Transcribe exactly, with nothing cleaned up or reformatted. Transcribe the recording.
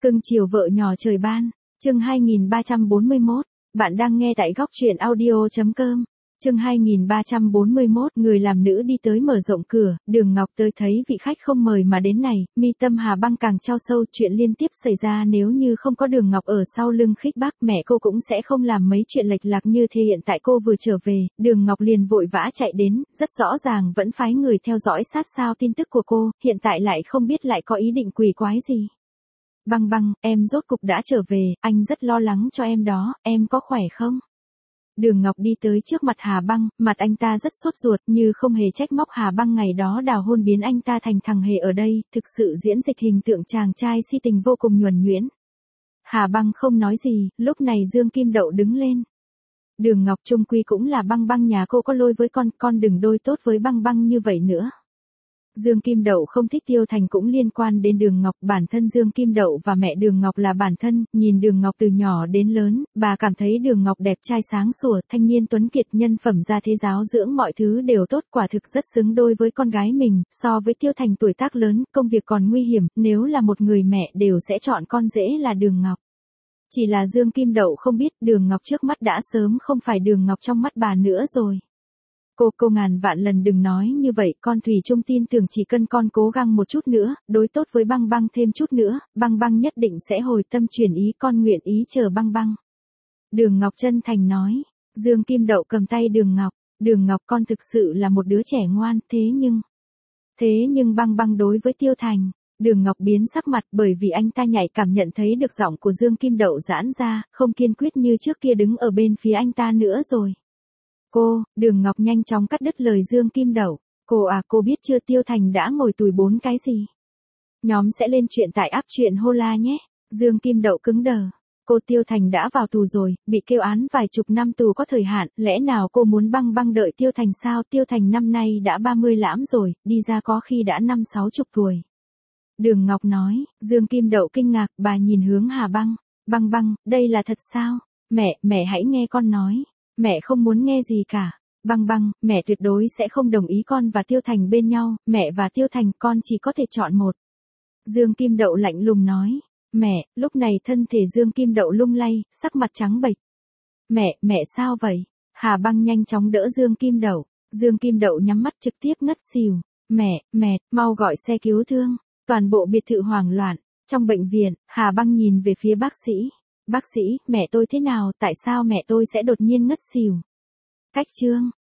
Cưng chiều vợ nhỏ trời ban, chương hai nghìn ba trăm bốn mươi mốt, bạn đang nghe tại góc truyện audio.com. Chương hai nghìn ba trăm bốn mươi mốt, người làm nữ đi tới mở rộng cửa, Đường Ngọc tới thấy vị khách không mời mà đến này, mi tâm Hà Băng càng trao sâu. Chuyện liên tiếp xảy ra nếu như không có Đường Ngọc ở sau lưng khích bác, mẹ cô cũng sẽ không làm mấy chuyện lệch lạc như thế. Hiện tại cô vừa trở về, Đường Ngọc liền vội vã chạy đến, rất rõ ràng vẫn phái người theo dõi sát sao tin tức của cô, hiện tại lại không biết lại có ý định quỷ quái gì. Băng Băng, em rốt cục đã trở về, anh rất lo lắng cho em đó, em có khỏe không? Đường Ngọc đi tới trước mặt Hà Băng, mặt anh ta rất sốt ruột, như không hề trách móc Hà Băng ngày đó đào hôn biến anh ta thành thằng hề ở đây, thực sự diễn dịch hình tượng chàng trai si tình vô cùng nhuần nhuyễn. Hà Băng không nói gì, lúc này Dương Kim Đậu đứng lên. Đường Ngọc chung quy cũng là Băng Băng nhà cô có lỗi với con, con đừng đôi tốt với Băng Băng như vậy nữa. Dương Kim Đậu không thích Tiêu Thành cũng liên quan đến Đường Ngọc, bản thân Dương Kim Đậu và mẹ Đường Ngọc là bản thân, nhìn Đường Ngọc từ nhỏ đến lớn, bà cảm thấy Đường Ngọc đẹp trai sáng sủa, thanh niên tuấn kiệt, nhân phẩm gia thế giáo dưỡng mọi thứ đều tốt, quả thực rất xứng đôi với con gái mình. So với Tiêu Thành tuổi tác lớn, công việc còn nguy hiểm, nếu là một người mẹ đều sẽ chọn con rể là Đường Ngọc. Chỉ là Dương Kim Đậu không biết Đường Ngọc trước mắt đã sớm không phải Đường Ngọc trong mắt bà nữa rồi. Cô, cô ngàn vạn lần đừng nói như vậy, con thủy chung tin tưởng chỉ cần con cố gắng một chút nữa, đối tốt với Băng Băng thêm chút nữa, Băng Băng nhất định sẽ hồi tâm chuyển ý, con nguyện ý chờ Băng Băng. Đường Ngọc chân thành nói. Dương Kim Đậu cầm tay Đường Ngọc, Đường Ngọc con thực sự là một đứa trẻ ngoan, thế nhưng... Thế nhưng Băng Băng đối với Tiêu Thành, Đường Ngọc biến sắc mặt bởi vì anh ta nhạy cảm nhận thấy được giọng của Dương Kim Đậu giãn ra, không kiên quyết như trước kia đứng ở bên phía anh ta nữa rồi. Cô, Đường Ngọc nhanh chóng cắt đứt lời Dương Kim Đậu. Cô à, cô biết chưa, Tiêu Thành đã ngồi tù bốn cái gì? Nhóm sẽ lên chuyện tại app truyện Hola nhé. Dương Kim Đậu cứng đờ. Cô, Tiêu Thành đã vào tù rồi, bị kêu án vài chục năm tù có thời hạn, lẽ nào cô muốn Băng Băng đợi Tiêu Thành sao? Tiêu Thành năm nay đã ba mươi lãm rồi, đi ra có khi đã năm sáu chục tuổi. Đường Ngọc nói. Dương Kim Đậu kinh ngạc, bà nhìn hướng Hà Băng. Băng Băng, đây là thật sao? Mẹ, mẹ hãy nghe con nói. Mẹ không muốn nghe gì cả. Băng Băng, mẹ tuyệt đối sẽ không đồng ý con và Tiêu Thành bên nhau, mẹ và Tiêu Thành con chỉ có thể chọn một. Dương Kim Đậu lạnh lùng nói. Mẹ, lúc này thân thể Dương Kim Đậu lung lay, sắc mặt trắng bệch. Mẹ, mẹ sao vậy? Hà Băng nhanh chóng đỡ Dương Kim Đậu. Dương Kim Đậu nhắm mắt trực tiếp ngất xỉu. Mẹ, mẹ, mau gọi xe cứu thương. Toàn bộ biệt thự hoảng loạn. Trong bệnh viện, Hà Băng nhìn về phía bác sĩ. Bác sĩ, mẹ tôi thế nào, tại sao mẹ tôi sẽ đột nhiên ngất xỉu? Cách chương.